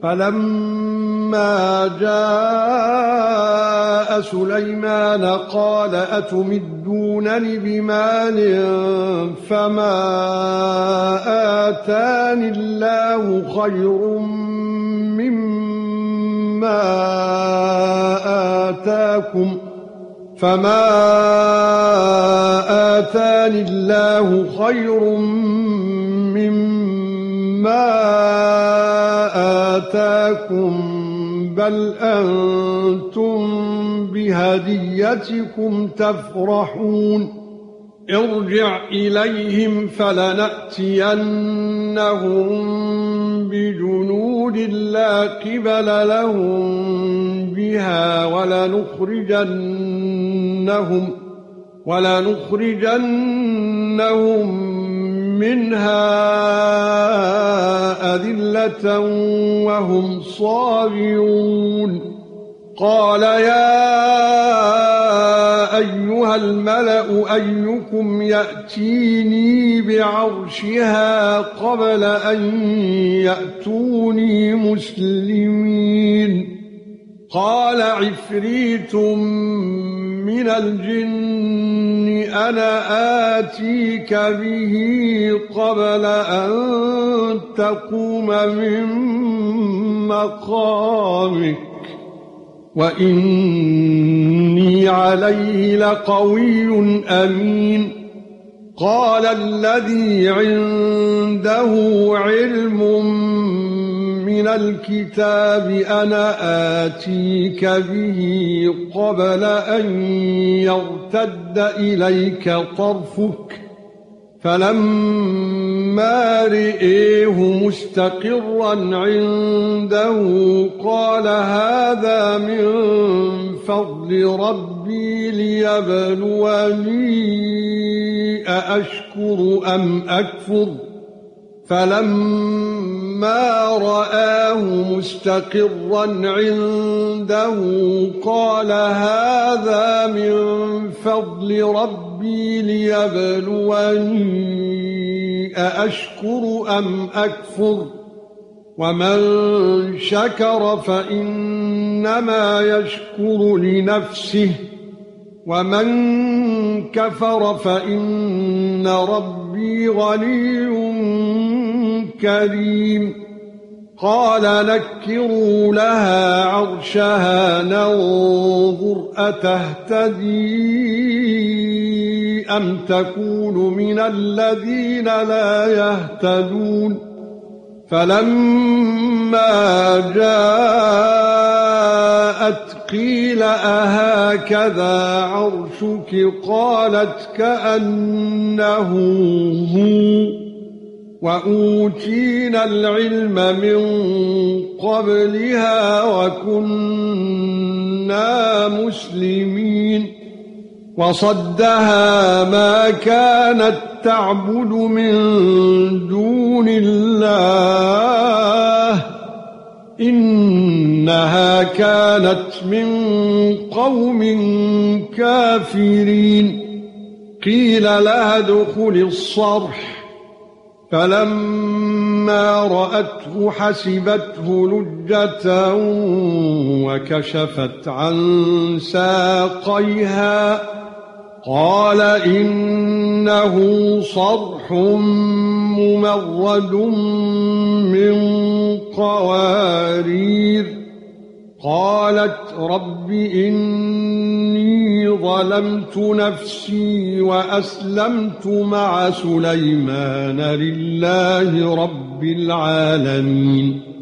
فلما جاء سليمان قال أتمدونني بمال فما آتاني الله خير مما آتاكم بل أنتم بهديتكم تفرحون ارجع إليهم فلنأتينهم بجنود لا قبل لهم بها ولنخرجنهم منها أذلة وهم صاغرون قال يا أيها الملأ أيكم يأتيني بعرشها قبل أن يأتوني مسلمين قال عفريت من الجن أنا آتيك به قبل أن تقوم من مقامك وإني عليه لقوي أمين قال الذي عنده علم من الكتاب أنا آتيك به قبل أن يرتد إليك طرفك فلما رئيه مستقرا عنده قال هذا من فضل ربي ليبلوني أأشكر أم أكفر فلما رآه مستقرا عنده قال هذا من فضل ربي ليبلوني أأشكر أم أكفر ومن شكر فإنما يشكر لنفسه ومن كفر فإن ربي غني كريم قال نكروا لها عرشها ننظر أتهتدي أم تكون من الذين لا يهتدون فلما جاءت قيل أهكذا عرشك قالت كأنه هو وأوتينا العلم من قبلها وكنا مسلمين وصدها ما كانت تعبد من دون الله إنها كانت من قوم كافرين قيل لها ادخل الصرح فلما رأته حسبته لجة وكشفت عن ساقيها قال إنه صرح ممرد من قوارير قالت رب إني ظلمت نفسي وأسلمت مع سليمان لله رب العالمين